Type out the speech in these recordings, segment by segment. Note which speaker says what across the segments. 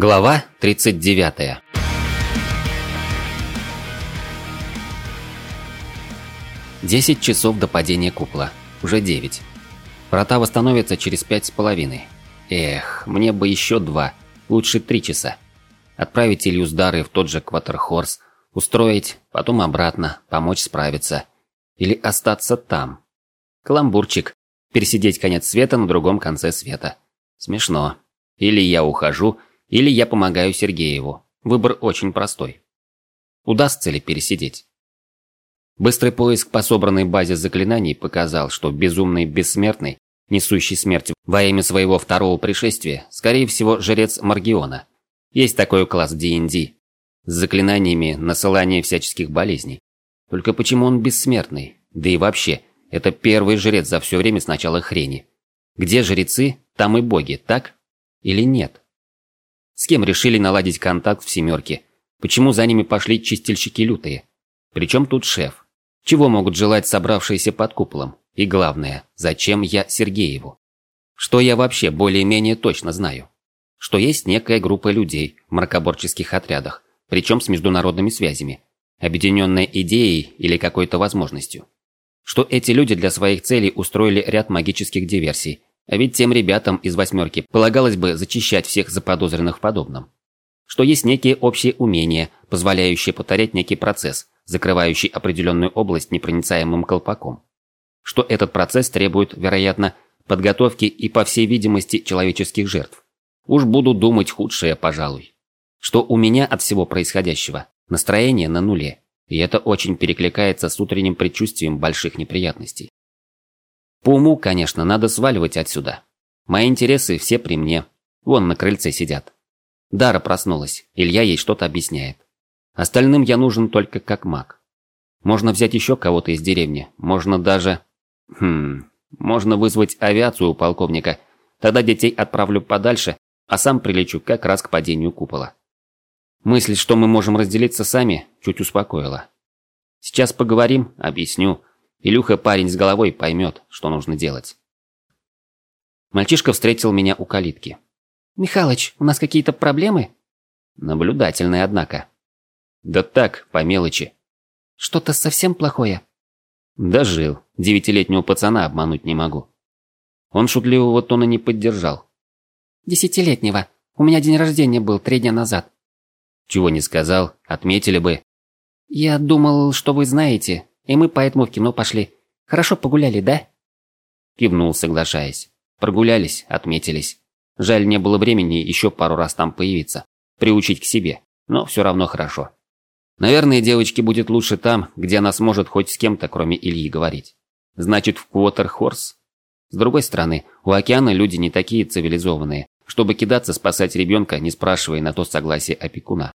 Speaker 1: Глава 39. Десять часов до падения купола. Уже 9. Врата восстановятся через 5,5. Эх, мне бы еще 2, лучше 3 часа. Отправить Илью с Дарой в тот же Кватерхорс, устроить, потом обратно, помочь справиться. Или остаться там. Каламбурчик. Пересидеть конец света на другом конце света. Смешно. Или я ухожу, или я помогаю Сергееву. Выбор очень простой. Удастся ли пересидеть? Быстрый поиск по собранной базе заклинаний показал, что безумный бессмертный, несущий смерть во имя своего второго пришествия, скорее всего, жрец Маргиона. Есть такой класс в D&D. С заклинаниями насылания всяческих болезней. Только почему он бессмертный? Да и вообще, это первый жрец за все время с начала хрени. Где жрецы, там и боги, так? Или нет? С кем решили наладить контакт в «семерке»? Почему за ними пошли чистильщики лютые? Причем тут шеф? Чего могут желать собравшиеся под куполом? И главное, зачем я Сергееву? Что я вообще более-менее точно знаю? Что есть некая группа людей в мракоборческих отрядах, причем с международными связями, объединенная идеей или какой-то возможностью. Что эти люди для своих целей устроили ряд магических диверсий, а ведь тем ребятам из «восьмерки» полагалось бы зачищать всех заподозренных в подобном. Что есть некие общие умения, позволяющие повторять некий процесс, закрывающий определенную область непроницаемым колпаком. Что этот процесс требует, вероятно, подготовки и, по всей видимости, человеческих жертв. Уж буду думать худшее, пожалуй. Что у меня от всего происходящего настроение на нуле, и это очень перекликается с утренним предчувствием больших неприятностей. По уму, конечно, надо сваливать отсюда. Мои интересы все при мне. Вон на крыльце сидят. Дара проснулась, Илья ей что-то объясняет. Остальным я нужен только как маг. Можно взять еще кого-то из деревни, можно даже... Можно вызвать авиацию у полковника. Тогда детей отправлю подальше, а сам прилечу как раз к падению купола. Мысль, что мы можем разделиться сами, чуть успокоила. Сейчас поговорим, объясню. Илюха парень с головой поймет, что нужно делать. Мальчишка встретил меня у калитки.
Speaker 2: «Михалыч, у нас какие-то проблемы?»
Speaker 1: Наблюдательный, однако. Да так, по мелочи.
Speaker 2: «Что-то совсем плохое?»
Speaker 1: Дожил. 9-летнего пацана обмануть не могу. Он шутливого тона не поддержал.
Speaker 2: 10-летнего. У меня день рождения был 3 дня назад.
Speaker 1: Чего не сказал, отметили бы.
Speaker 2: Я думал, что вы знаете, и мы поэтому в кино пошли. Хорошо погуляли, да?
Speaker 1: Кивнул, соглашаясь. Прогулялись, отметились. Жаль, не было времени еще пару раз там появиться. Приучить к себе. Но все равно хорошо. Наверное, девочке будет лучше там, где она сможет хоть с кем-то, кроме Ильи, говорить. Значит, в Квотерхорс? С другой стороны, у океана люди не такие цивилизованные, чтобы кидаться спасать ребенка, не спрашивая на то согласия опекуна.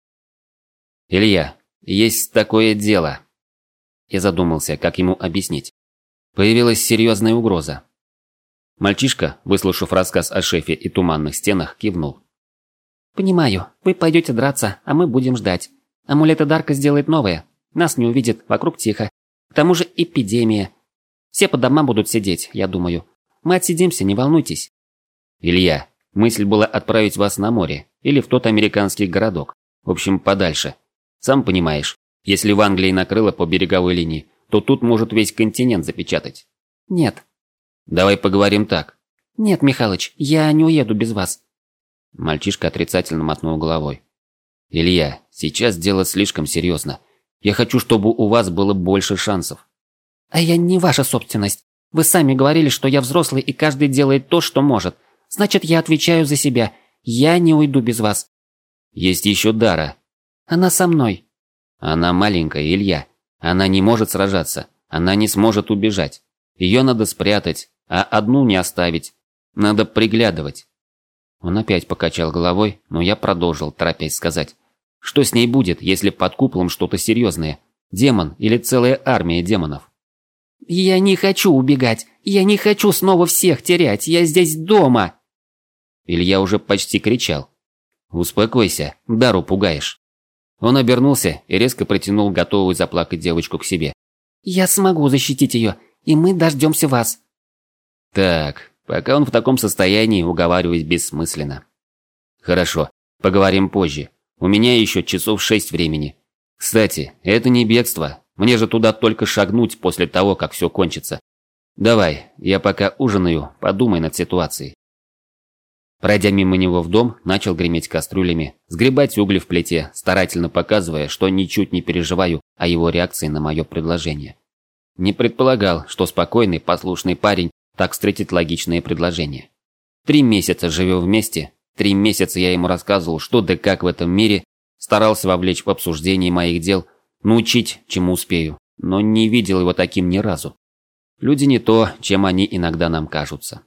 Speaker 1: «Илья, есть такое дело». Я задумался, как ему объяснить. Появилась серьезная угроза. Мальчишка, выслушав рассказ о шефе и туманных стенах, кивнул.
Speaker 2: «Понимаю, вы пойдете драться, а мы будем ждать. Амулеты Дарка сделает новое. Нас не увидят, вокруг тихо. К тому же эпидемия. Все по домам будут сидеть, я думаю. Мы отсидимся, не волнуйтесь».
Speaker 1: «Илья, мысль была отправить вас на море или в тот американский городок. В общем, подальше. Сам понимаешь, если в Англии накрыло по береговой линии, то тут может весь континент запечатать».
Speaker 2: «Нет».
Speaker 1: «Давай поговорим так».
Speaker 2: «Нет, Михалыч, я не уеду без вас».
Speaker 1: Мальчишка отрицательно мотнул головой. «Илья, сейчас дело слишком серьезно. Я хочу, чтобы у вас было больше шансов».
Speaker 2: «А я не ваша собственность. Вы сами говорили, что я взрослый и каждый делает то, что может. Значит, я отвечаю за себя. Я не уйду без вас».
Speaker 1: «Есть еще Дара».
Speaker 2: «Она со мной».
Speaker 1: «Она маленькая, Илья. Она не может сражаться. Она не сможет убежать. Ее надо спрятать, а одну не оставить. Надо приглядывать». Он опять покачал головой, но я продолжил, торопясь сказать. «Что с ней будет, если под куполом что-то серьезное? Демон или целая армия демонов?»
Speaker 2: «Я не хочу убегать. Я не хочу снова всех терять. Я здесь дома».
Speaker 1: Илья уже почти кричал. «Успокойся, Дару пугаешь». Он обернулся и резко притянул готовую заплакать девочку к себе.
Speaker 2: «Я смогу защитить ее, и мы дождемся вас».
Speaker 1: Так, пока он в таком состоянии, уговаривать бессмысленно. Хорошо, Поговорим позже. У меня еще часов 6 времени. Кстати, это не бегство. Мне же туда только шагнуть после того, как все кончится. Давай, я пока ужинаю, подумай над ситуацией. Пройдя мимо него в дом, начал греметь кастрюлями, сгребать угли в плите, старательно показывая, что ничуть не переживаю о его реакции на мое предложение. Не предполагал, что спокойный, послушный парень так встретит логичные предложения. 3 месяца живем вместе, 3 месяца я ему рассказывал, что да как в этом мире, старался вовлечь в обсуждение моих дел, научить, чему успею, но не видел его таким ни разу. Люди не то, чем они иногда нам кажутся.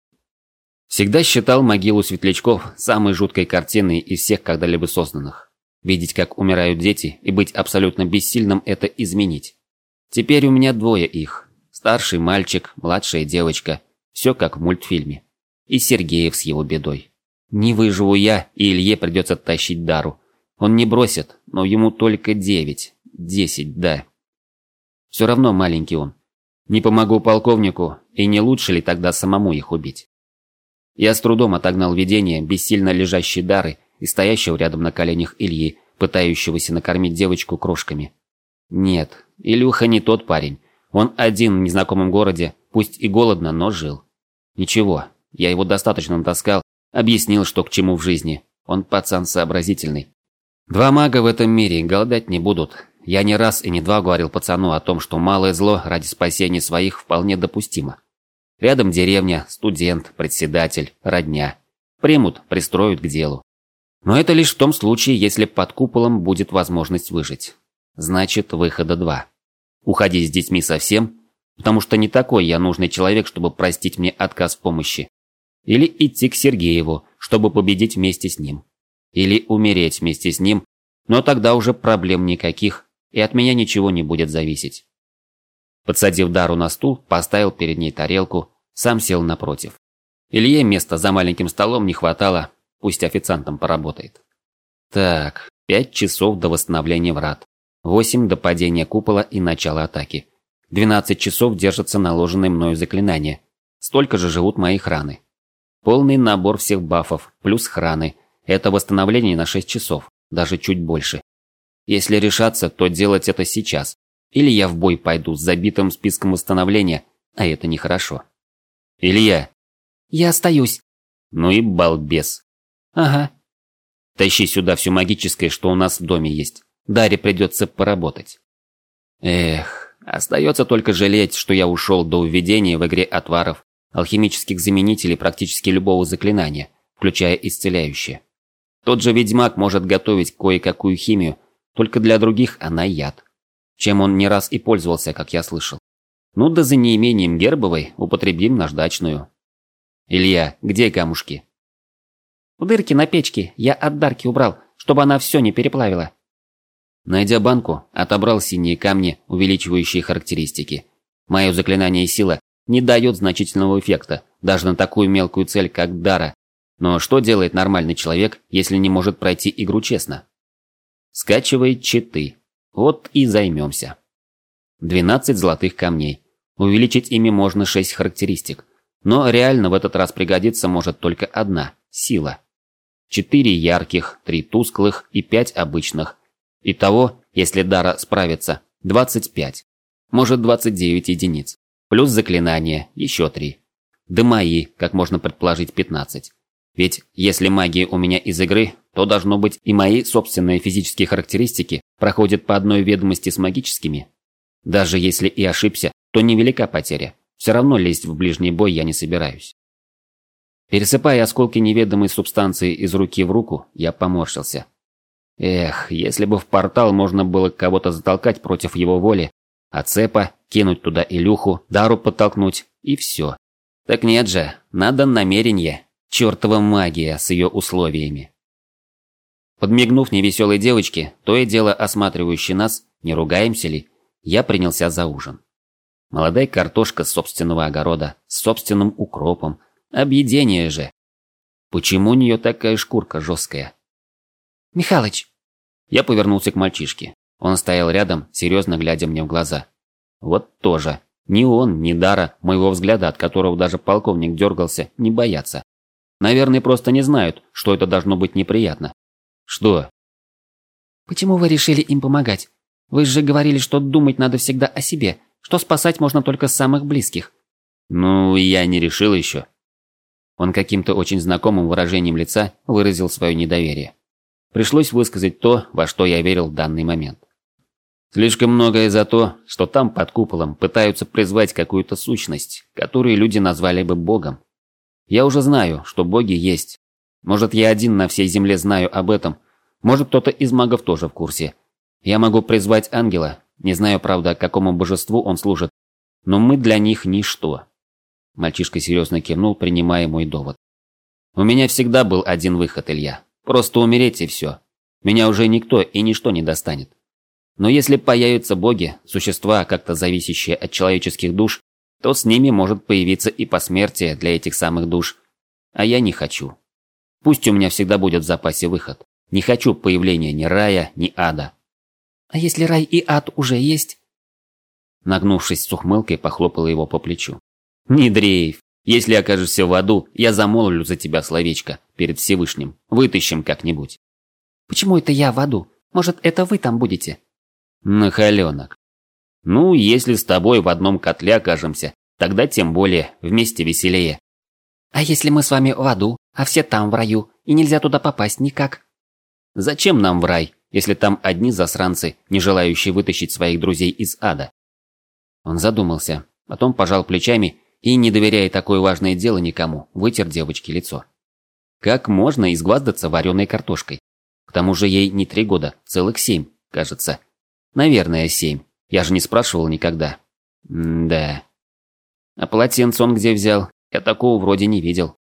Speaker 1: Всегда считал могилу светлячков самой жуткой картиной из всех когда-либо созданных. Видеть, как умирают дети, и быть абсолютно бессильным – это изменить. Теперь у меня 2 их. Старший мальчик, младшая девочка. Все как в мультфильме. И Сергеев с его бедой. Не выживу я, и Илье придется тащить Дару. Он не бросит, но ему только 9. 10, да. Все равно маленький он. Не помогу полковнику, и не лучше ли тогда самому их убить? Я с трудом отогнал видение бессильно лежащей Дары и стоящего рядом на коленях Ильи, пытающегося накормить девочку крошками. Нет, Илюха не тот парень. Он один в незнакомом городе, пусть и голодно, но жил. Ничего, я его достаточно натаскал, объяснил, что к чему в жизни. Он пацан сообразительный. 2 мага в этом мире голодать не будут. Я не раз и не два говорил пацану о том, что малое зло ради спасения своих вполне допустимо. Рядом деревня, студент, председатель, родня. Примут, пристроят к делу. Но это лишь в том случае, если под куполом будет возможность выжить. Значит, выхода 2. Уходить с детьми совсем, потому что не такой я нужный человек, чтобы простить мне отказ в помощи. Или идти к Сергееву, чтобы победить вместе с ним. Или умереть вместе с ним, но тогда уже проблем никаких, и от меня ничего не будет зависеть. Подсадив Дару на стул, поставил перед ней тарелку, сам сел напротив. Илье места за маленьким столом не хватало, пусть официантом поработает. Так, 5 часов до восстановления врат, 8 до падения купола и начала атаки. 12 часов держатся наложенные мною заклинания, столько же живут мои храны. Полный набор всех бафов, плюс храны. Это восстановление на 6 часов, даже чуть больше. Если решаться, то делать это сейчас. Или я в бой пойду с забитым списком восстановления, а это нехорошо. Илья.
Speaker 2: Я остаюсь.
Speaker 1: Ну и балбес.
Speaker 2: Ага.
Speaker 1: Тащи сюда все магическое, что у нас в доме есть. Даре придется поработать. Эх, остается только жалеть, что я ушел до введения в игре отваров, алхимических заменителей практически любого заклинания, включая исцеляющее. Тот же ведьмак может готовить кое-какую химию, только для других она яд. Чем он не раз и пользовался, как я слышал. Ну да за неимением гербовой употребим наждачную. Илья, где камушки?
Speaker 2: В дырке на печке я от Дарки убрал, чтобы она все не переплавила.
Speaker 1: Найдя банку, отобрал синие камни, увеличивающие характеристики. Мое заклинание сила не дает значительного эффекта, даже на такую мелкую цель, как Дара. Но что делает нормальный человек, если не может пройти игру честно? Скачивает читы. Вот и займемся. 12 золотых камней. Увеличить ими можно 6 характеристик. Но реально в этот раз пригодится может только одна – сила. 4 ярких, 3 тусклых и 5 обычных. Итого, если Дара справится, 25. Может 29 единиц. Плюс заклинания, еще 3. Да мои, как можно предположить, 15. Ведь если магия у меня из игры, то должно быть и мои собственные физические характеристики проходят по одной ведомости с магическими. Даже если и ошибся, то невелика потеря. Все равно лезть в ближний бой я не собираюсь. Пересыпая осколки неведомой субстанции из руки в руку, я поморщился. Эх, если бы в портал можно было кого-то затолкать против его воли, а цепа, кинуть туда Илюху, Дару подтолкнуть, и все. Так нет же, надо намерение. Чертова магия с ее условиями. Подмигнув невеселой девочке, то и дело осматривающей нас, не ругаемся ли, я принялся за ужин. Молодая картошка с собственного огорода, с собственным укропом. Объедение же. Почему у нее такая шкурка жесткая?
Speaker 2: Михалыч.
Speaker 1: Я повернулся к мальчишке. Он стоял рядом, серьезно глядя мне в глаза. Вот тоже. Ни он, ни Дара, моего взгляда, от которого даже полковник дергался, не боятся. Наверное, просто не знают, что это должно быть неприятно. Что?
Speaker 2: Почему вы решили им помогать? Вы же говорили, что думать надо всегда о себе, что спасать можно только самых близких.
Speaker 1: Ну, я не решил еще. Он каким-то очень знакомым выражением лица выразил свое недоверие. Пришлось высказать то, во что я верил в данный момент. Слишком многое за то, что там под куполом пытаются призвать какую-то сущность, которую люди назвали бы богом. Я уже знаю, что боги есть. Может, я один на всей земле знаю об этом, может, кто-то из магов тоже в курсе. Я могу призвать ангела, не знаю, правда, какому божеству он служит, но мы для них ничто. Мальчишка серьезно кивнул, принимая мой довод. У меня всегда был один выход, Илья. Просто умереть и все. Меня уже никто и ничто не достанет. Но если появятся боги, существа, как-то зависящие от человеческих душ, то с ними может появиться и посмертие для этих самых душ. А я не хочу. Пусть у меня всегда будет в запасе выход. Не хочу появления ни рая, ни ада.
Speaker 2: А если рай и ад уже есть?
Speaker 1: Нагнувшись с ухмылкой, похлопала его по плечу. Не дрейф. Если окажешься в аду, я замолвлю за тебя словечко перед Всевышним. Вытащим как-нибудь.
Speaker 2: Почему это я в аду? Может, это вы там будете?
Speaker 1: Нахаленок. Ну, если с тобой в одном котле окажемся, тогда тем более вместе веселее.
Speaker 2: А если мы с вами в аду, а все там в раю, и нельзя туда попасть никак?
Speaker 1: Зачем нам в рай, если там одни засранцы, не желающие вытащить своих друзей из ада? Он задумался, потом пожал плечами и, не доверяя такое важное дело никому, вытер девочке лицо. Как можно изгваздаться вареной картошкой? К тому же ей не 3 года, целых 7, кажется. Наверное, 7. Я же не спрашивал никогда. Да. А полотенце он где взял? Я такого вроде не видел.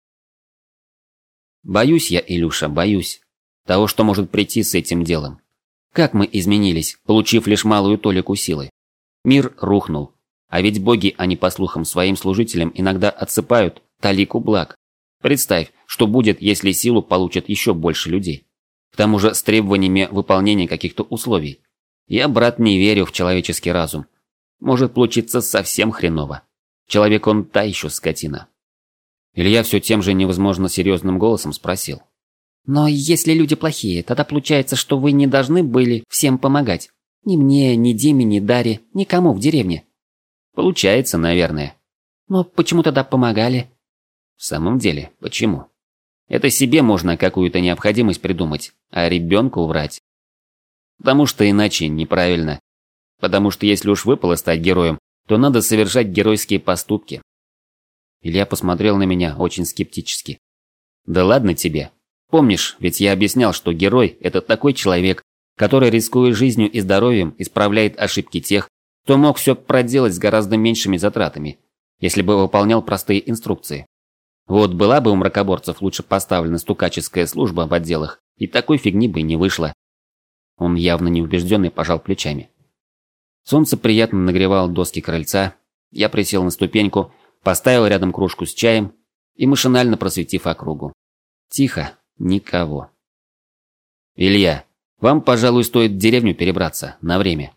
Speaker 1: Боюсь я, Илюша, боюсь. Того, что может прийти с этим делом. Как мы изменились, получив лишь малую толику силы. Мир рухнул. А ведь боги, они по слухам своим служителям иногда отсыпают талику благ. Представь, что будет, если силу получат еще больше людей. К тому же с требованиями выполнения каких-то условий. Я, брат, не верю в человеческий разум. Может получиться совсем хреново. Человек он та еще скотина. Илья все тем же невозможно серьезным голосом спросил.
Speaker 2: Но если люди плохие, тогда получается, что вы не должны были всем помогать. Ни мне, ни Диме, ни Даре, никому в деревне.
Speaker 1: Получается, наверное.
Speaker 2: Но почему тогда помогали?
Speaker 1: В самом деле, почему? Это себе можно какую-то необходимость придумать, а ребенку врать. Потому что иначе неправильно. Потому что если уж выпало стать героем, то надо совершать геройские поступки. Илья посмотрел на меня очень скептически. Да ладно тебе. Помнишь, ведь я объяснял, что герой – это такой человек, который, рискуя жизнью и здоровьем, исправляет ошибки тех, кто мог все проделать с гораздо меньшими затратами, если бы выполнял простые инструкции. Вот была бы у мракоборцев лучше поставлена стукаческая служба в отделах, и такой фигни бы не вышло. Он явно неубежденный пожал плечами. Солнце приятно нагревало доски крыльца, я присел на ступеньку, поставил рядом кружку с чаем и машинально просветив округу. Тихо, никого. «Илья, вам, пожалуй, стоит в деревню перебраться, на время».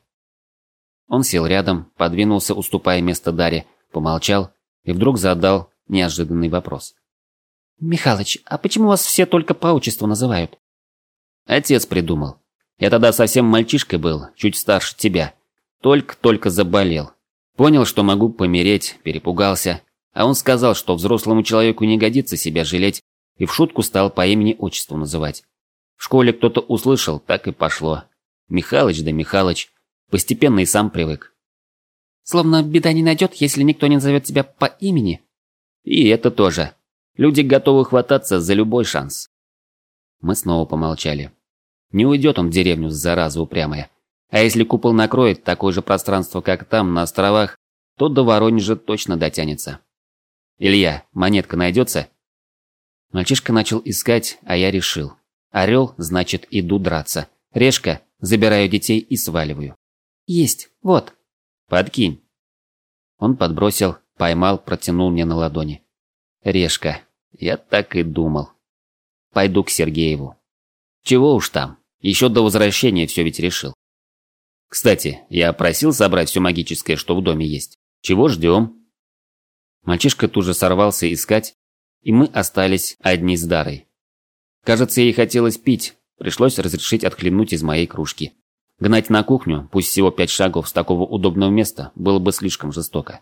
Speaker 1: Он сел рядом, подвинулся, уступая место Даре, помолчал и вдруг задал неожиданный вопрос.
Speaker 2: «Михалыч, а почему вас все только по отчеству называют?»
Speaker 1: Отец придумал. Я тогда совсем мальчишкой был, чуть старше тебя. Только-только заболел. Понял, что могу помереть, перепугался. А он сказал, что взрослому человеку не годится себя жалеть, и в шутку стал по имени-отчеству называть. В школе кто-то услышал, так и пошло. Михалыч да Михалыч. Постепенно и сам привык.
Speaker 2: Словно беда не найдет, если никто не назовет тебя по имени.
Speaker 1: И это тоже. Люди готовы хвататься за любой шанс. Мы снова помолчали. Не уйдет он в деревню, зараза упрямая. А если купол накроет такое же пространство, как там, на островах, то до Воронежа точно дотянется. Илья, монетка найдется? Мальчишка начал искать, а я решил. Орел, значит, иду драться. Решка, забираю детей и сваливаю.
Speaker 2: Есть, вот.
Speaker 1: Подкинь. Он подбросил, поймал, протянул мне на ладони. Решка, я так и думал. Пойду к Сергееву. Чего уж там, еще до возвращения все ведь решил. Кстати, я просил собрать все магическое, что в доме есть. Чего ждем? Мальчишка тут же сорвался искать, и мы остались одни с Дарой. Кажется, ей хотелось пить, Пришлось разрешить отхлебнуть из моей кружки. Гнать на кухню, пусть всего 5 шагов с такого удобного места, было бы слишком жестоко.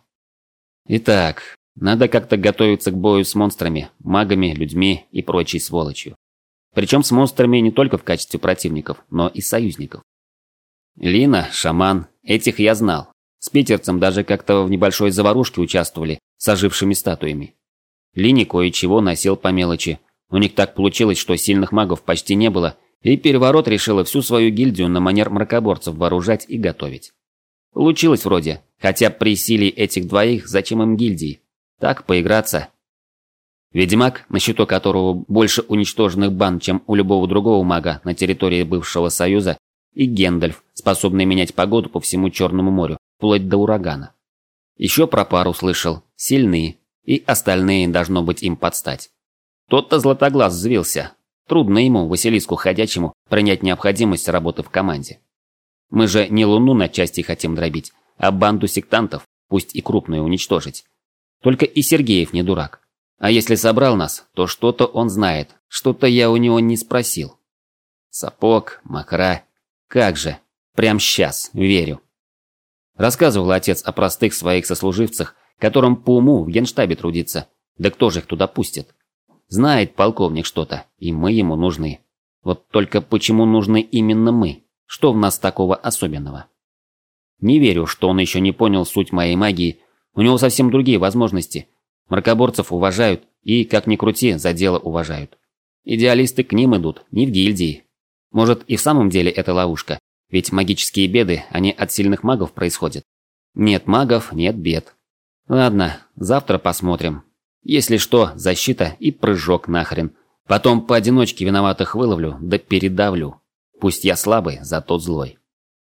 Speaker 1: Итак, надо как-то готовиться к бою с монстрами, магами, людьми и прочей сволочью. Причем с монстрами не только в качестве противников, но и союзников. Лина, шаман, этих я знал. С питерцем даже как-то в небольшой заварушке участвовали с ожившими статуями. Лине кое-чего носил по мелочи. У них так получилось, что сильных магов почти не было, и Переворот решила всю свою гильдию на манер мракоборцев вооружать и готовить. Получилось вроде, хотя при силе этих двоих зачем им гильдии? Так, поиграться. Ведьмак, на счету которого больше уничтоженных банд, чем у любого другого мага на территории бывшего Союза, и Гендальф, способный менять погоду по всему Черному морю, вплоть до урагана. Еще про пару слышал, сильные, и остальные должно быть им подстать. Тот-то Златоглаз взвился. Трудно ему, Василиску ходячему, принять необходимость работы в команде. Мы же не Луну на части хотим дробить, а банду сектантов, пусть и крупную, уничтожить. Только и Сергеев не дурак. А если собрал нас, то что-то он знает, что-то я у него не спросил. Сапог, мокра. Как же, прям сейчас, верю. Рассказывал отец о простых своих сослуживцах, которым по уму в генштабе трудится. Да кто же их туда пустит? Знает полковник что-то, и мы ему нужны. Вот только почему нужны именно мы? Что в нас такого особенного? Не верю, что он еще не понял суть моей магии. У него совсем другие возможности. Мракоборцев уважают и, как ни крути, за дело уважают. Идеалисты к ним идут, не в гильдии. Может, и в самом деле это ловушка, ведь магические беды, они от сильных магов происходят. Нет магов, нет бед. Ладно, завтра посмотрим. Если что, защита и прыжок нахрен. Потом поодиночке виноватых выловлю, да передавлю. Пусть я слабый, зато злой.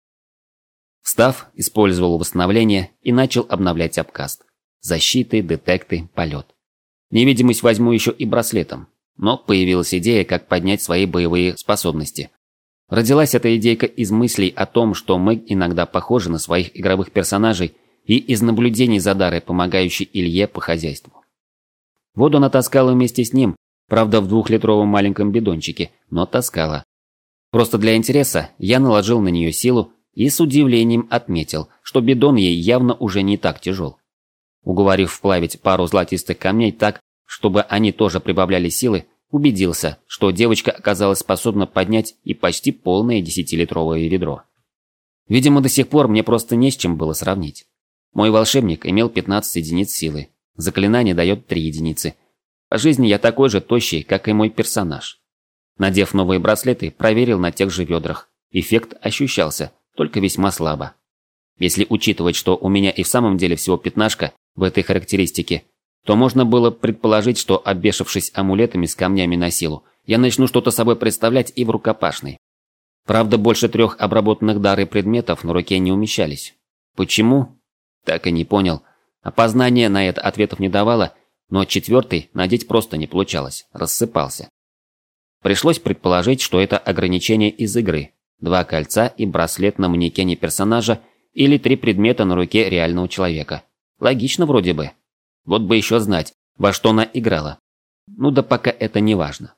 Speaker 1: Встав, использовал восстановление и начал обновлять апкаст. Защиты, детекты, полет. Невидимость возьму еще и браслетом. Но появилась идея, как поднять свои боевые способности. Родилась эта идейка из мыслей о том, что мы иногда похожи на своих игровых персонажей, и из наблюдений за Дарой, помогающей Илье по хозяйству. Воду она таскала вместе с ним, правда в 2-литровом маленьком бидончике, но таскала. Просто для интереса я наложил на нее силу и с удивлением отметил, что бидон ей явно уже не так тяжел. Уговорив вплавить пару золотистых камней так, чтобы они тоже прибавляли силы, убедился, что девочка оказалась способна поднять и почти полное 10-литровое ведро. Видимо, до сих пор мне просто не с чем было сравнить. Мой волшебник имел 15 единиц силы, заклинание дает 3 единицы. По жизни я такой же тощий, как и мой персонаж. Надев новые браслеты, проверил на тех же ведрах. Эффект ощущался, только весьма слабо. Если учитывать, что у меня и в самом деле всего пятнашка в этой характеристике, то можно было предположить, что, обвешавшись амулетами с камнями на силу, я начну что-то собой представлять и в рукопашной. Правда, больше 3 обработанных Дарой предметов на руке не умещались. Почему? Так и не понял. Опознание на это ответов не давало, но 4-й надеть просто не получалось, рассыпался. Пришлось предположить, что это ограничение из игры. 2 кольца и браслет на манекене персонажа или 3 предмета на руке реального человека. Логично вроде бы. Вот бы еще знать, во что она играла. Ну да пока это не важно.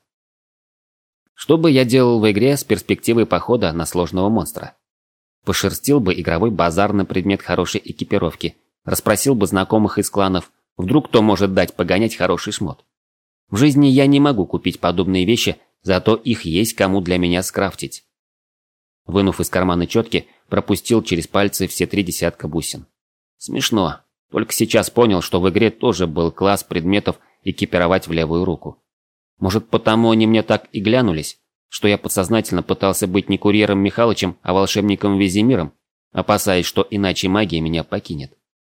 Speaker 1: Что бы я делал в игре с перспективой похода на сложного монстра? Пошерстил бы игровой базар на предмет хорошей экипировки, расспросил бы знакомых из кланов, вдруг кто может дать погонять хороший шмот. В жизни я не могу купить подобные вещи, зато их есть кому для меня скрафтить. Вынув из кармана четки, пропустил через пальцы все 3 десятка бусин. Смешно. Только сейчас понял, что в игре тоже был класс предметов экипировать в левую руку. Может, потому они мне так и глянулись, что я подсознательно пытался быть не курьером Михалычем, а волшебником Везимиром, опасаясь, что иначе магия меня покинет.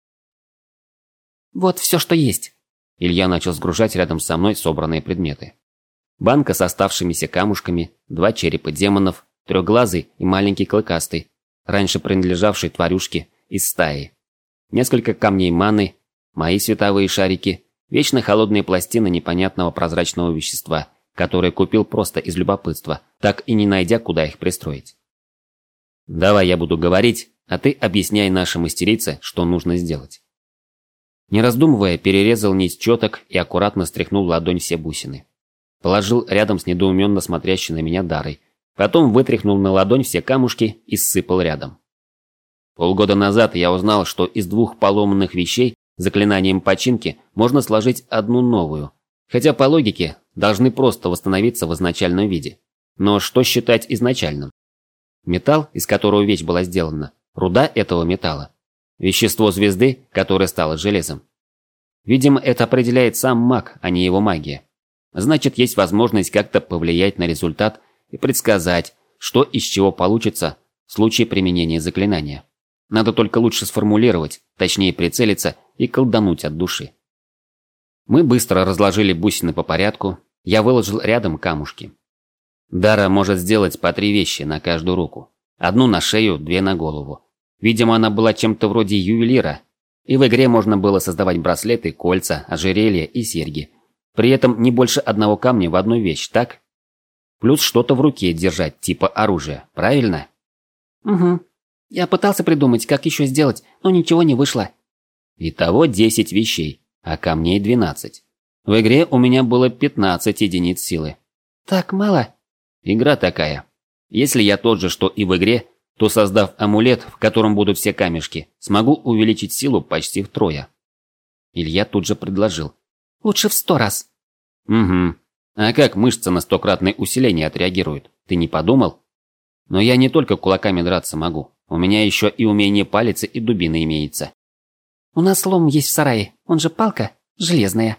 Speaker 2: Вот все, что есть.
Speaker 1: Илья начал сгружать рядом со мной собранные предметы. Банка с оставшимися камушками, 2 черепа демонов, 3-глазый и маленький клыкастый, раньше принадлежавший тварюшке из стаи. Несколько камней маны, мои световые шарики, вечно холодные пластины непонятного прозрачного вещества, которые купил просто из любопытства, так и не найдя, куда их пристроить. Давай я буду говорить, а ты объясняй нашей мастерице, что нужно сделать. Не раздумывая, перерезал нить четок и аккуратно стряхнул в ладонь все бусины. Положил рядом с недоуменно смотрящей на меня Дарой, Потом вытряхнул на ладонь все камушки и ссыпал рядом. Полгода назад я узнал, что из 2 поломанных вещей заклинанием починки можно сложить одну новую. Хотя по логике должны просто восстановиться в изначальном виде. Но что считать изначальным? Металл, из которого вещь была сделана, руда этого металла. Вещество звезды, которое стало железом. Видимо, это определяет сам маг, а не его магия. Значит, есть возможность как-то повлиять на результат и предсказать, что из чего получится в случае применения заклинания. Надо только лучше сформулировать, точнее прицелиться и колдануть от души. Мы быстро разложили бусины по порядку, я выложил рядом камушки. Дара может сделать по 3 вещи на каждую руку. 1 на шею, 2 на голову. Видимо, она была чем-то вроде ювелира. И в игре можно было создавать браслеты, кольца, ожерелья и серьги. При этом не больше 1 камня в одну вещь, так? Плюс что-то в руке держать, типа оружия, правильно?
Speaker 2: Угу. Я пытался придумать, как еще сделать, но ничего не вышло.
Speaker 1: Итого 10 вещей, а камней 12. В игре у меня было 15 единиц силы.
Speaker 2: Так мало?
Speaker 1: Игра такая. Если я тот же, что и в игре, то, создав амулет, в котором будут все камешки, смогу увеличить силу почти втрое. Илья тут же предложил.
Speaker 2: Лучше в 100 раз.
Speaker 1: Угу. А как мышца на 100-кратное усиление отреагирует? Ты не подумал? Но я не только кулаками драться могу. У меня еще и умение палицы и дубина имеется.
Speaker 2: У нас лом есть в сарае. Он же палка железная.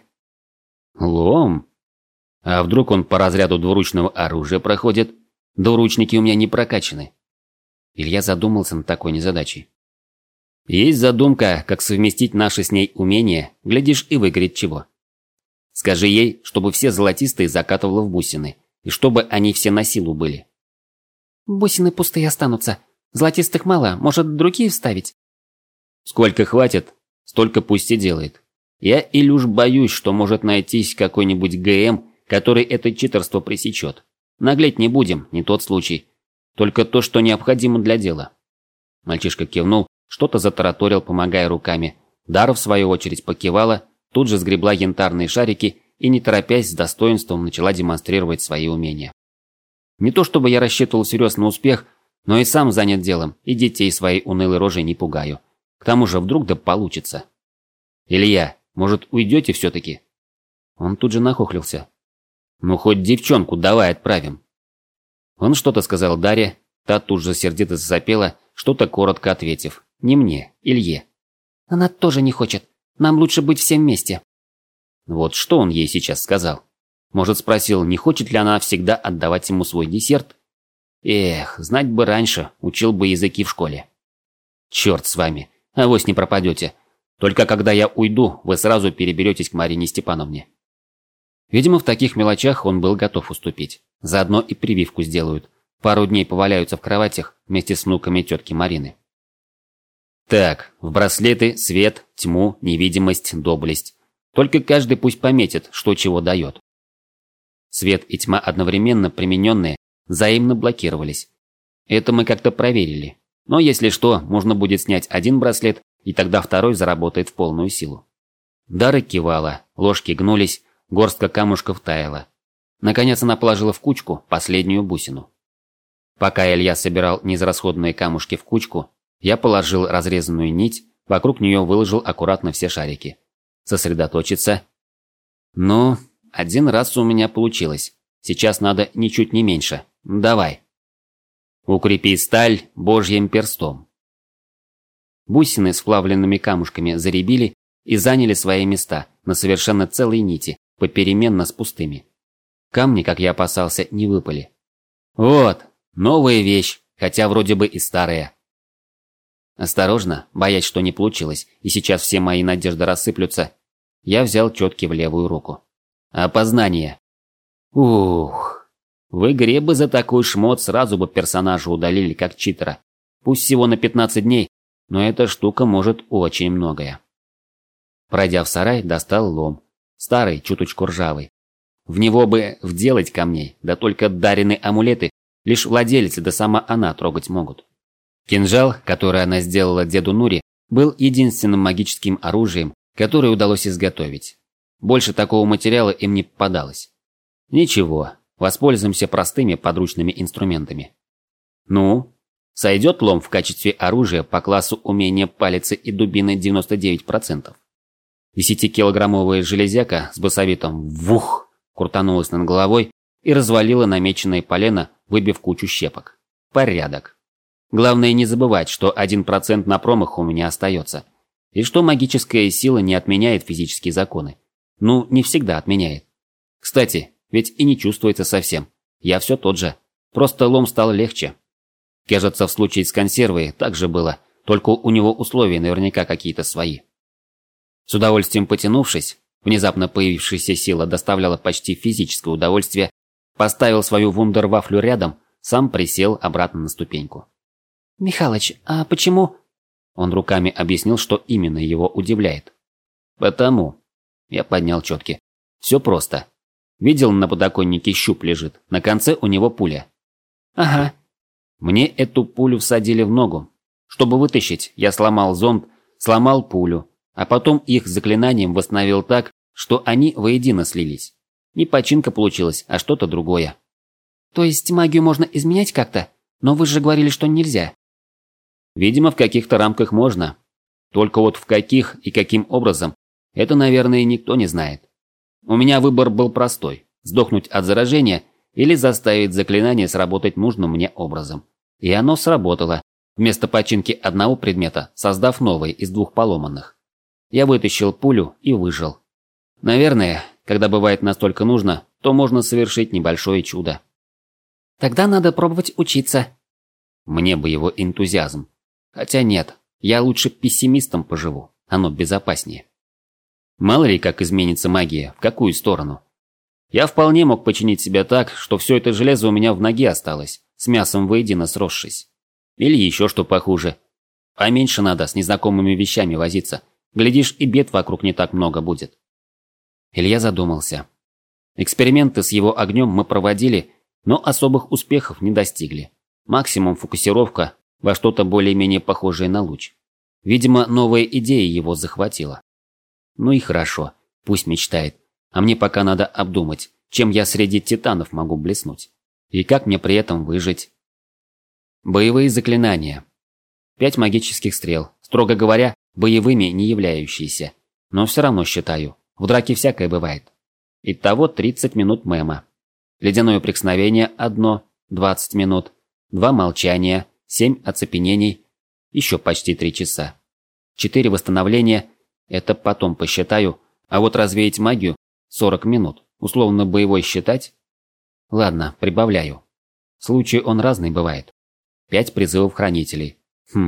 Speaker 1: Лом? А вдруг он по разряду двуручного оружия проходит? Двуручники у меня не прокачаны. Илья задумался над такой незадачей. Есть задумка, как совместить наши с ней умения, глядишь и выгорит чего. Скажи ей, чтобы все золотистые закатывала в бусины, и чтобы они все на силу были.
Speaker 2: Бусины пустые останутся. Золотистых мало, может, другие вставить?
Speaker 1: Сколько хватит, столько пусть и делает. Я, Илюш, боюсь, что может найтись какой-нибудь ГМ, который это читерство пресечет. Наглеть не будем, не тот случай. Только то, что необходимо для дела. Мальчишка кивнул, что-то затараторил, помогая руками. Дара, в свою очередь, покивала, тут же сгребла янтарные шарики и, не торопясь, с достоинством начала демонстрировать свои умения. Не то чтобы я рассчитывал всерьез на успех, но и сам занят делом, и детей своей унылой рожей не пугаю. К тому же вдруг да получится. «Илья, может, уйдете все-таки?» Он тут же нахохлился. «Ну, хоть девчонку давай отправим». Он что-то сказал Дарье, та тут же сердито засопела, что-то коротко ответив. «Не мне, Илье».
Speaker 2: Она тоже не хочет. Нам лучше быть всем вместе.
Speaker 1: Вот что он ей сейчас сказал? Может, спросил, не хочет ли она всегда отдавать ему свой десерт? Эх, знать бы раньше, учил бы языки в школе. Черт с вами, авось не пропадете. Только когда я уйду, вы сразу переберетесь к Марине Степановне. Видимо, в таких мелочах он был готов уступить. Заодно и прививку сделают. Пару дней поваляются в кроватях вместе с внуками тетки Марины. Так, в браслеты, свет, тьму, невидимость, доблесть. Только каждый пусть пометит, что чего дает. Свет и тьма одновременно примененные взаимно блокировались. Это мы как-то проверили. Но если что, можно будет снять один браслет, и тогда второй заработает в полную силу. Дара кивала, ложки гнулись, горстка камушков таяла. Наконец она положила в кучку последнюю бусину. Пока Илья собирал неизрасходные камушки в кучку, я положил разрезанную нить, вокруг нее выложил аккуратно все шарики. Сосредоточиться. Ну, один раз у меня получилось. Сейчас надо ничуть не меньше. Давай. Укрепи сталь божьим перстом. Бусины с вплавленными камушками заребили и заняли свои места на совершенно целой нити, попеременно с пустыми. Камни, как я опасался, не выпали. Вот, новая вещь, хотя вроде бы и старая. Осторожно, боясь, что не получилось, и сейчас все мои надежды рассыплются, я взял четки в левую руку. Опознание. Ух. В игре бы за такой шмот сразу бы персонажа удалили как читера. Пусть всего на 15 дней, но эта штука может очень многое. Пройдя в сарай, достал лом. Старый, чуточку ржавый. В него бы вделать камней, да только даренные амулеты лишь владельцы, да сама она трогать могут. Кинжал, который она сделала деду Нури, был единственным магическим оружием, которое удалось изготовить. Больше такого материала им не попадалось. Ничего, Воспользуемся простыми подручными инструментами. Ну, сойдет лом в качестве оружия по классу умения палицы и дубины 99%. 10-килограммовая железяка с басовитом «вух» крутанулась над головой и развалила намеченное полено, выбив кучу щепок. Порядок. Главное не забывать, что 1% на промах у меня остается. И что магическая сила не отменяет физические законы. Ну, не всегда отменяет. Кстати, ведь и не чувствуется совсем. Я все тот же. Просто лом стал легче. Кажется, в случае с консервой так же было, только у него условия наверняка какие-то свои. С удовольствием потянувшись, внезапно появившаяся сила доставляла почти физическое удовольствие, поставил свою вундервафлю рядом, сам присел обратно на ступеньку.
Speaker 2: «Михалыч, а почему?»
Speaker 1: Он руками объяснил, что именно его удивляет. «Потому...» Я поднял четки. «Все просто. Видел, на подоконнике щуп лежит, на конце у него пуля».
Speaker 2: «Ага».
Speaker 1: Мне эту пулю всадили в ногу. Чтобы вытащить, я сломал зонд, сломал пулю, а потом их заклинанием восстановил так, что они воедино слились. Не починка получилась, а что-то другое.
Speaker 2: «То есть магию можно изменять как-то? Но вы же говорили, что нельзя».
Speaker 1: Видимо, в каких-то рамках можно. Только вот в каких и каким образом, это, наверное, никто не знает. У меня выбор был простой – сдохнуть от заражения или заставить заклинание сработать нужным мне образом. И оно сработало, вместо починки одного предмета, создав новый из двух поломанных. Я вытащил пулю и выжил. Наверное, когда бывает настолько нужно, то можно совершить небольшое чудо.
Speaker 2: «Тогда надо пробовать учиться».
Speaker 1: Мне бы его энтузиазм. Хотя нет, я лучше пессимистом поживу, оно безопаснее. Мало ли, как изменится магия, в какую сторону. Я вполне мог починить себя так, что все это железо у меня в ноге осталось, с мясом воедино сросшись. Или еще что похуже. Поменьше надо с незнакомыми вещами возиться. Глядишь, и бед вокруг не так много будет. Илья задумался. Эксперименты с его огнем мы проводили, но особых успехов не достигли. Максимум фокусировка во что-то более-менее похожее на луч. Видимо, новая идея его захватила. Ну и хорошо, пусть мечтает. А мне пока надо обдумать, чем я среди титанов могу блеснуть. И как мне при этом выжить. Боевые заклинания. 5 магических стрел, строго говоря, боевыми не являющиеся. Но все равно считаю, в драке всякое бывает. Итого 30 минут мема. Ледяное прикосновение – 1, 20 минут, 2 молчания, 7 оцепенений, еще почти 3 часа. 4 восстановления – это потом посчитаю, а вот развеять магию – 40 минут, условно боевой считать? Ладно, прибавляю. Случай он разный бывает. 5 призывов хранителей.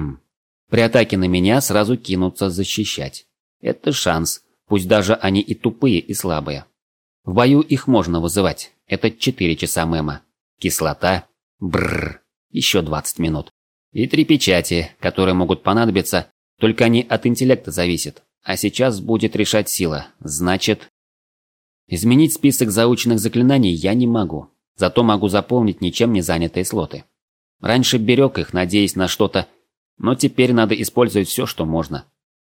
Speaker 1: При атаке на меня сразу кинутся защищать. Это шанс, пусть даже они и тупые, и слабые. В бою их можно вызывать. Это 4 часа мема. Кислота. Бррр. Еще 20 минут. И 3 печати, которые могут понадобиться, только они от интеллекта зависят. А сейчас будет решать сила. Значит... Изменить список заученных заклинаний я не могу. Зато могу заполнить ничем не занятые слоты. Раньше берег их, надеясь на что-то, но теперь надо использовать все, что можно.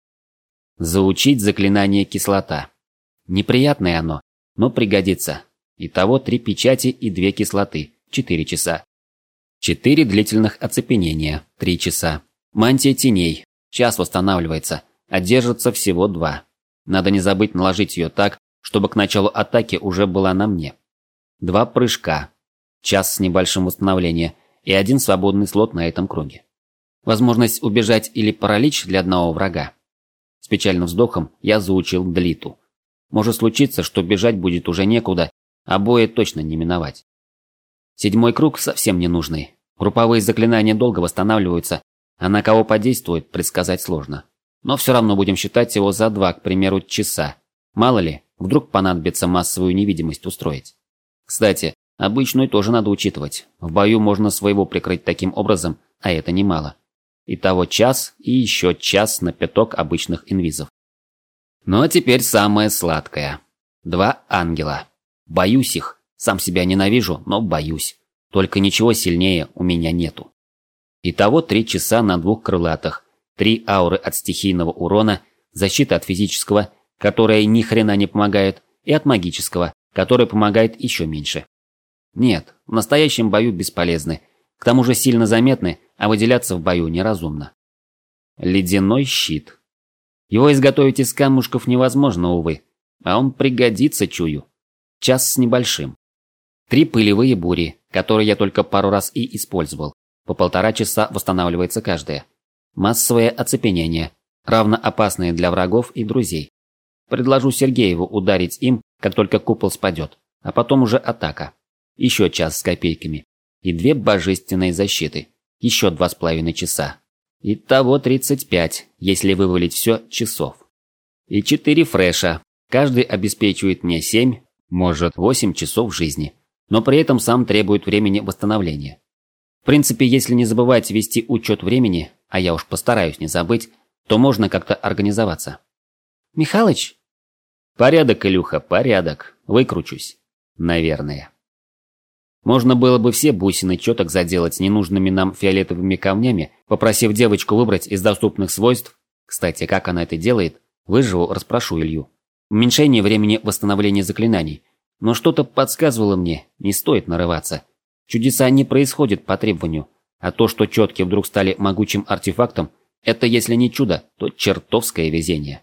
Speaker 1: Заучить заклинание кислота. Неприятное оно, но пригодится. Итого 3 печати и 2 кислоты, 4 часа. 4 длительных оцепенения, 3 часа. Мантия теней, час восстанавливается, а держится всего 2. Надо не забыть наложить ее так, чтобы к началу атаки уже была на мне. 2 прыжка, час с небольшим восстановления и 1 свободный слот на этом круге. Возможность убежать или паралич для одного врага. С печальным вздохом я заучил длиту. Может случиться, что бежать будет уже некуда, а боя точно не миновать. 7-й круг совсем не нужный. Групповые заклинания долго восстанавливаются, а на кого подействует, предсказать сложно. Но все равно будем считать его за 2, к примеру, часа. Мало ли, вдруг понадобится массовую невидимость устроить. Кстати, обычную тоже надо учитывать. В бою можно своего прикрыть таким образом, а это немало. Итого час и еще час на 5 обычных инвизов. Ну а теперь самое сладкое. 2 ангела. Боюсь их. Сам себя ненавижу, но боюсь. Только ничего сильнее у меня нету. Итого 3 часа на 2 крылатых. 3 ауры от стихийного урона, защита от физического, которая ни хрена не помогает, и от магического, который помогает еще меньше. Нет, в настоящем бою бесполезны. К тому же сильно заметны, а выделяться в бою неразумно. Ледяной щит. Его изготовить из камушков невозможно, увы. А он пригодится, чую. Час с небольшим. 3 пылевые бури, которые я только пару раз и использовал. По 1,5 часа восстанавливается каждая. Массовое оцепенение, равно опасное для врагов и друзей. Предложу Сергееву ударить им, как только купол спадет, а потом уже атака. Еще час с копейками. И 2 божественные защиты. Еще 2,5 часа. Итого 35, если вывалить все, часов. И 4 фреша. Каждый обеспечивает мне 7, может 8 часов жизни. Но при этом сам требует времени восстановления. В принципе, если не забывать вести учет времени, а я уж постараюсь не забыть, то можно как-то организоваться.
Speaker 2: Михалыч?
Speaker 1: Порядок, Илюха, порядок. Выкручусь. Наверное. Можно было бы все бусины чёток заделать ненужными нам фиолетовыми камнями, попросив девочку выбрать из доступных свойств. Кстати, как она это делает, выживу, расспрошу Илью. Уменьшение времени восстановления заклинаний. Но что-то подсказывало мне, не стоит нарываться. Чудеса не происходят по требованию, а то, что чётки вдруг стали могучим артефактом, это если не чудо, то чертовское везение.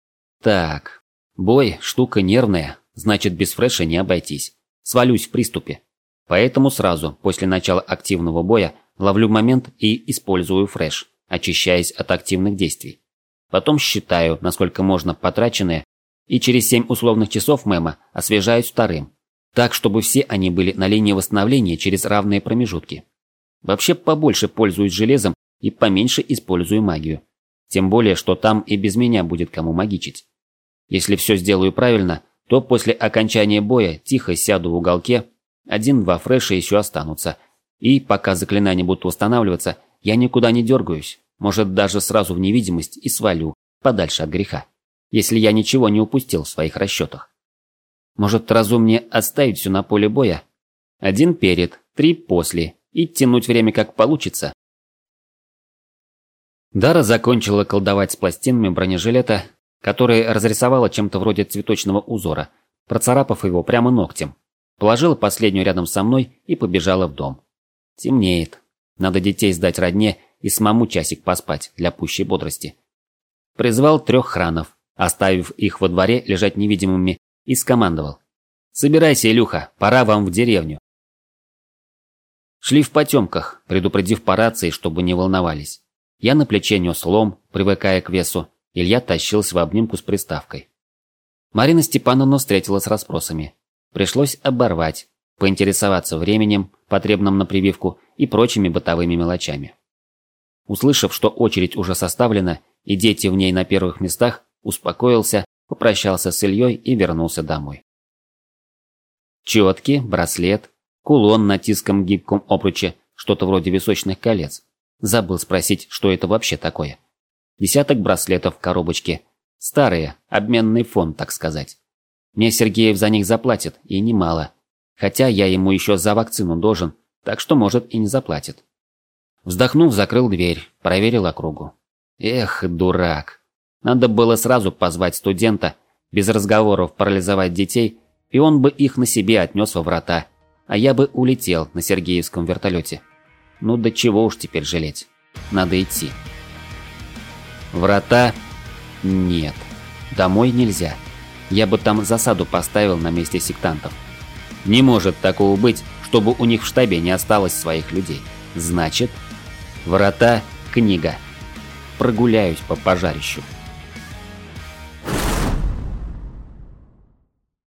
Speaker 1: Так, бой – штука нервная, значит без фреша не обойтись. Свалюсь в приступе. Поэтому сразу, после начала активного боя, ловлю момент и использую фреш, очищаясь от активных действий. Потом считаю, насколько можно потраченное, и через 7 условных часов мема освежаюсь вторым, так, чтобы все они были на линии восстановления через равные промежутки. Вообще побольше пользуюсь железом и поменьше использую магию. Тем более, что там и без меня будет кому магичить. Если все сделаю правильно, то после окончания боя тихо сяду в уголке, 1-2 фреша еще останутся. И пока заклинания будут восстанавливаться, я никуда не дергаюсь, может даже сразу в невидимость и свалю, подальше от греха. Если я ничего не упустил в своих расчетах. Может, разумнее оставить все на поле боя? 1 перед, 3 после, и тянуть время как получится. Дара закончила колдовать с пластинами бронежилета, которые разрисовала чем-то вроде цветочного узора, процарапав его прямо ногтем. Положила последнюю рядом со мной и побежала в дом. Темнеет. Надо детей сдать родне и самому часик поспать для пущей бодрости. Призвал 3 хранов, оставив их во дворе лежать невидимыми, и скомандовал: «Собирайся, Илюха, пора вам в деревню». Шли в потемках, предупредив по рации, чтобы не волновались. Я на плече нес лом, привыкая к весу, Илья тащился в обнимку с приставкой. Марина Степановна встретила с расспросами. Пришлось оборвать, поинтересоваться временем, потребным на прививку, и прочими бытовыми мелочами. Услышав, что очередь уже составлена и дети в ней на первых местах, успокоился, попрощался с Ильей и вернулся домой. Четки, браслет, кулон на тиском гибком обруче, что-то вроде височных колец. Забыл спросить, что это вообще такое. 10 браслетов в коробочке. Старые, обменный фонд, так сказать. Мне Сергеев за них заплатит, и немало. Хотя я ему еще за вакцину должен, так что, может, и не заплатит. Вздохнув, закрыл дверь, проверил округу. Эх, дурак. Надо было сразу позвать студента, без разговоров парализовать детей, и он бы их на себе отнес во врата, а я бы улетел на Сергеевском вертолете. Ну до чего уж теперь жалеть. Надо идти. Врата? Нет. Домой нельзя. Я бы там засаду поставил на месте сектантов. Не может такого быть, чтобы у них в штабе не осталось своих людей. Значит, врата – книга. Прогуляюсь по пожарищу.